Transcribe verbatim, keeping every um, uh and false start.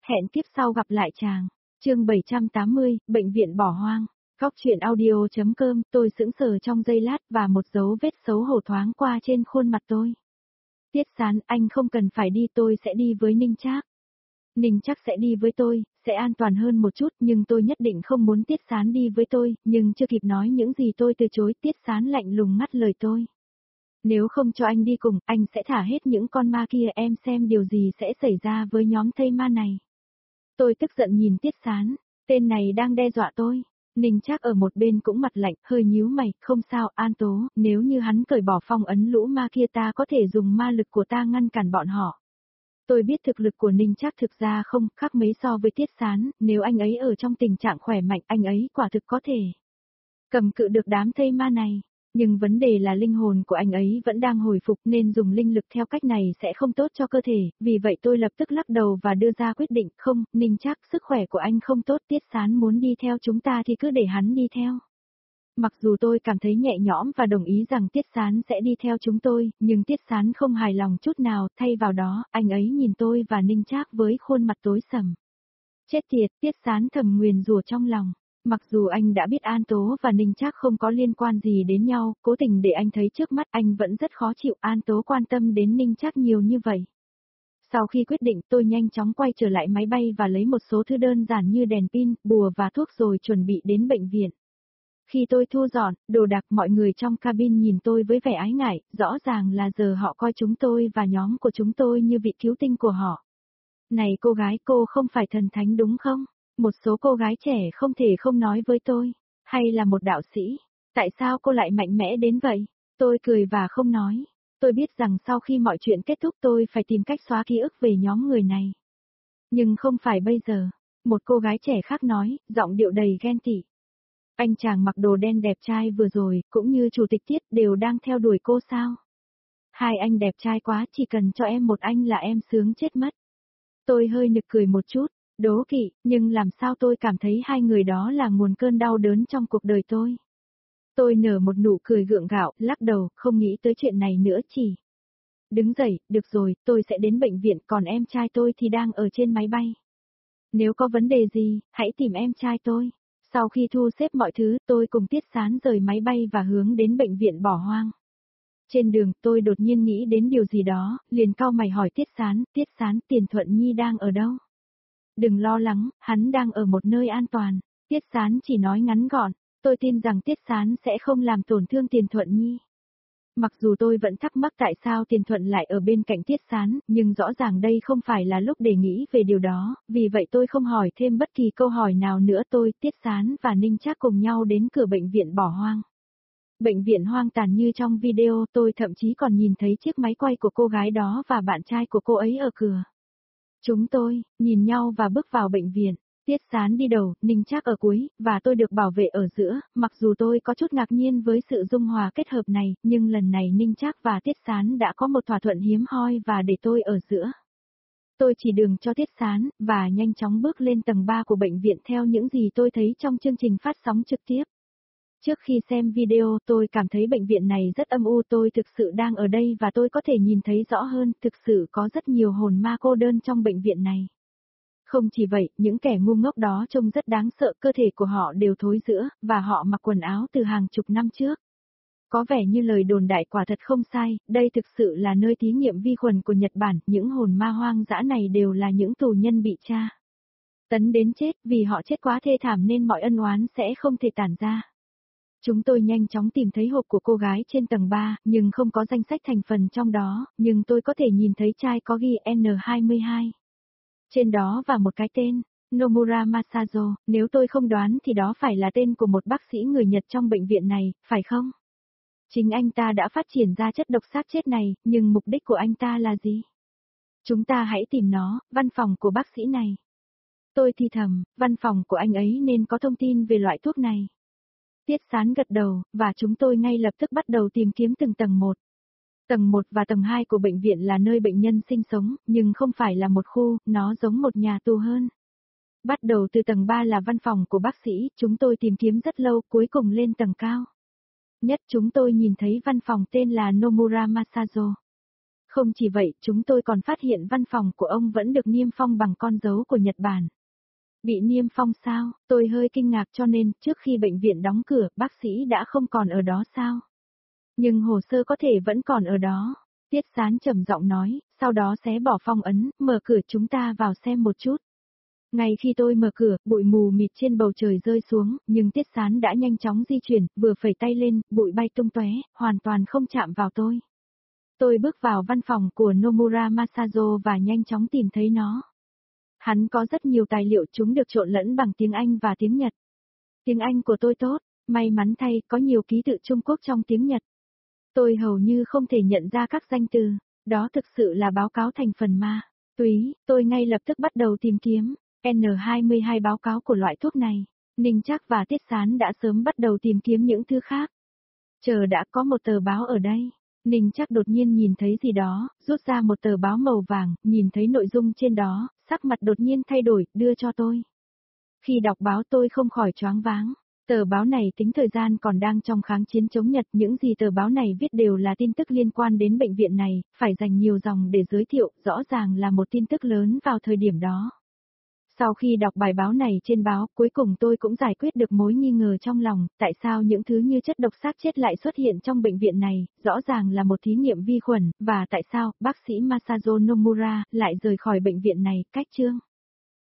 Hẹn kiếp sau gặp lại chàng. Chương bảy trăm tám mươi, bệnh viện bỏ hoang. Góc truyện audio.com, tôi sững sờ trong giây lát và một dấu vết xấu hổ thoáng qua trên khuôn mặt tôi. Tiết Sán, anh không cần phải đi, tôi sẽ đi với Ninh Trác. Ninh Trác sẽ đi với tôi, sẽ an toàn hơn một chút, nhưng tôi nhất định không muốn Tiết Sán đi với tôi, nhưng chưa kịp nói những gì tôi từ chối, Tiết Sán lạnh lùng ngắt lời tôi. Nếu không cho anh đi cùng, anh sẽ thả hết những con ma kia, em xem điều gì sẽ xảy ra với nhóm thây ma này. Tôi tức giận nhìn Tiết Sán, tên này đang đe dọa tôi. Ninh Trác ở một bên cũng mặt lạnh, hơi nhíu mày, không sao, An Tố, nếu như hắn cởi bỏ phong ấn lũ ma kia ta có thể dùng ma lực của ta ngăn cản bọn họ. Tôi biết thực lực của Ninh Trác thực ra không khác mấy so với Tiết Sán, nếu anh ấy ở trong tình trạng khỏe mạnh anh ấy quả thực có thể cầm cự được đám thây ma này. Nhưng vấn đề là linh hồn của anh ấy vẫn đang hồi phục nên dùng linh lực theo cách này sẽ không tốt cho cơ thể, vì vậy tôi lập tức lắc đầu và đưa ra quyết định, không, Ninh Trác, sức khỏe của anh không tốt, Tiết Sán muốn đi theo chúng ta thì cứ để hắn đi theo. Mặc dù tôi cảm thấy nhẹ nhõm và đồng ý rằng Tiết Sán sẽ đi theo chúng tôi, nhưng Tiết Sán không hài lòng chút nào, thay vào đó, anh ấy nhìn tôi và Ninh Trác với khuôn mặt tối sầm. Chết tiệt, Tiết Sán thầm nguyền rủa trong lòng. Mặc dù anh đã biết An Tố và Ninh Trác không có liên quan gì đến nhau, cố tình để anh thấy trước mắt anh vẫn rất khó chịu An Tố quan tâm đến Ninh Trác nhiều như vậy. Sau khi quyết định tôi nhanh chóng quay trở lại máy bay và lấy một số thứ đơn giản như đèn pin, bùa và thuốc rồi chuẩn bị đến bệnh viện. Khi tôi thu dọn, đồ đạc mọi người trong cabin nhìn tôi với vẻ ái ngại, rõ ràng là giờ họ coi chúng tôi và nhóm của chúng tôi như vị cứu tinh của họ. Này cô gái, cô không phải thần thánh đúng không? Một số cô gái trẻ không thể không nói với tôi, hay là một đạo sĩ, tại sao cô lại mạnh mẽ đến vậy? Tôi cười và không nói, tôi biết rằng sau khi mọi chuyện kết thúc tôi phải tìm cách xóa ký ức về nhóm người này. Nhưng không phải bây giờ, một cô gái trẻ khác nói, giọng điệu đầy ghen tị. Anh chàng mặc đồ đen đẹp trai vừa rồi, cũng như chủ tịch Tiết đều đang theo đuổi cô sao? Hai anh đẹp trai quá, chỉ cần cho em một anh là em sướng chết mất. Tôi hơi nực cười một chút. Đố kỵ, nhưng làm sao tôi cảm thấy hai người đó là nguồn cơn đau đớn trong cuộc đời tôi. Tôi nở một nụ cười gượng gạo, lắc đầu, không nghĩ tới chuyện này nữa chỉ. Đứng dậy, được rồi, tôi sẽ đến bệnh viện, còn em trai tôi thì đang ở trên máy bay. Nếu có vấn đề gì, hãy tìm em trai tôi. Sau khi thu xếp mọi thứ, tôi cùng Tiết Sán rời máy bay và hướng đến bệnh viện bỏ hoang. Trên đường, tôi đột nhiên nghĩ đến điều gì đó, liền cau mày hỏi Tiết Sán, Tiết Sán, Tiền Thuận Nhi đang ở đâu? Đừng lo lắng, hắn đang ở một nơi an toàn. Tiết Sán chỉ nói ngắn gọn, tôi tin rằng Tiết Sán sẽ không làm tổn thương Tiền Thuận Nhi. Mặc dù tôi vẫn thắc mắc tại sao Tiền Thuận lại ở bên cạnh Tiết Sán, nhưng rõ ràng đây không phải là lúc để nghĩ về điều đó, vì vậy tôi không hỏi thêm bất kỳ câu hỏi nào nữa. Tôi, Tiết Sán và Ninh Trác cùng nhau đến cửa bệnh viện bỏ hoang. Bệnh viện hoang tàn như trong video, tôi thậm chí còn nhìn thấy chiếc máy quay của cô gái đó và bạn trai của cô ấy ở cửa. Chúng tôi, nhìn nhau và bước vào bệnh viện, Tiết Sán đi đầu, Ninh Trác ở cuối, và tôi được bảo vệ ở giữa, mặc dù tôi có chút ngạc nhiên với sự dung hòa kết hợp này, nhưng lần này Ninh Trác và Tiết Sán đã có một thỏa thuận hiếm hoi và để tôi ở giữa. Tôi chỉ đường cho Tiết Sán, và nhanh chóng bước lên tầng ba của bệnh viện theo những gì tôi thấy trong chương trình phát sóng trực tiếp. Trước khi xem video, tôi cảm thấy bệnh viện này rất âm u, tôi thực sự đang ở đây và tôi có thể nhìn thấy rõ hơn, thực sự có rất nhiều hồn ma cô đơn trong bệnh viện này. Không chỉ vậy, những kẻ ngu ngốc đó trông rất đáng sợ, cơ thể của họ đều thối rữa, và họ mặc quần áo từ hàng chục năm trước. Có vẻ như lời đồn đại quả thật không sai, đây thực sự là nơi thí nghiệm vi khuẩn của Nhật Bản, những hồn ma hoang dã này đều là những tù nhân bị tra tấn đến chết, vì họ chết quá thê thảm nên mọi ân oán sẽ không thể tản ra. Chúng tôi nhanh chóng tìm thấy hộp của cô gái trên tầng ba, nhưng không có danh sách thành phần trong đó, nhưng tôi có thể nhìn thấy chai có ghi N hai mươi hai. Trên đó và một cái tên, Nomura Masazo, nếu tôi không đoán thì đó phải là tên của một bác sĩ người Nhật trong bệnh viện này, phải không? Chính anh ta đã phát triển ra chất độc xác chết này, nhưng mục đích của anh ta là gì? Chúng ta hãy tìm nó, văn phòng của bác sĩ này. Tôi thì thầm, văn phòng của anh ấy nên có thông tin về loại thuốc này. Tiết Sán gật đầu, và chúng tôi ngay lập tức bắt đầu tìm kiếm từng tầng một. Tầng một và tầng hai của bệnh viện là nơi bệnh nhân sinh sống, nhưng không phải là một khu, nó giống một nhà tù hơn. Bắt đầu từ tầng ba là văn phòng của bác sĩ, chúng tôi tìm kiếm rất lâu, cuối cùng lên tầng cao nhất chúng tôi nhìn thấy văn phòng tên là Nomura Masazo. Không chỉ vậy, chúng tôi còn phát hiện văn phòng của ông vẫn được niêm phong bằng con dấu của Nhật Bản. Bị niêm phong sao? Tôi hơi kinh ngạc cho nên, trước khi bệnh viện đóng cửa, bác sĩ đã không còn ở đó sao? Nhưng hồ sơ có thể vẫn còn ở đó. Tiết Sán trầm giọng nói, sau đó xé bỏ phong ấn, mở cửa chúng ta vào xem một chút. Ngay khi tôi mở cửa, bụi mù mịt trên bầu trời rơi xuống, nhưng Tiết Sán đã nhanh chóng di chuyển, vừa phẩy tay lên, bụi bay tung tóe, hoàn toàn không chạm vào tôi. Tôi bước vào văn phòng của Nomura Masazo và nhanh chóng tìm thấy nó. Hắn có rất nhiều tài liệu, chúng được trộn lẫn bằng tiếng Anh và tiếng Nhật. Tiếng Anh của tôi tốt, may mắn thay có nhiều ký tự Trung Quốc trong tiếng Nhật. Tôi hầu như không thể nhận ra các danh từ, đó thực sự là báo cáo thành phần ma túy. Tôi ngay lập tức bắt đầu tìm kiếm N hai mươi hai báo cáo của loại thuốc này. Ninh Trác và Tiết Sán đã sớm bắt đầu tìm kiếm những thứ khác. Chờ đã, có một tờ báo ở đây. Ninh Trác đột nhiên nhìn thấy gì đó, rút ra một tờ báo màu vàng, nhìn thấy nội dung trên đó, sắc mặt đột nhiên thay đổi, đưa cho tôi. Khi đọc báo tôi không khỏi choáng váng. Tờ báo này tính thời gian còn đang trong kháng chiến chống Nhật, những gì tờ báo này viết đều là tin tức liên quan đến bệnh viện này, phải dành nhiều dòng để giới thiệu, rõ ràng là một tin tức lớn vào thời điểm đó. Sau khi đọc bài báo này trên báo, cuối cùng tôi cũng giải quyết được mối nghi ngờ trong lòng, tại sao những thứ như chất độc xác chết lại xuất hiện trong bệnh viện này, rõ ràng là một thí nghiệm vi khuẩn, và tại sao bác sĩ Masazo Nomura lại rời khỏi bệnh viện này, cách chương.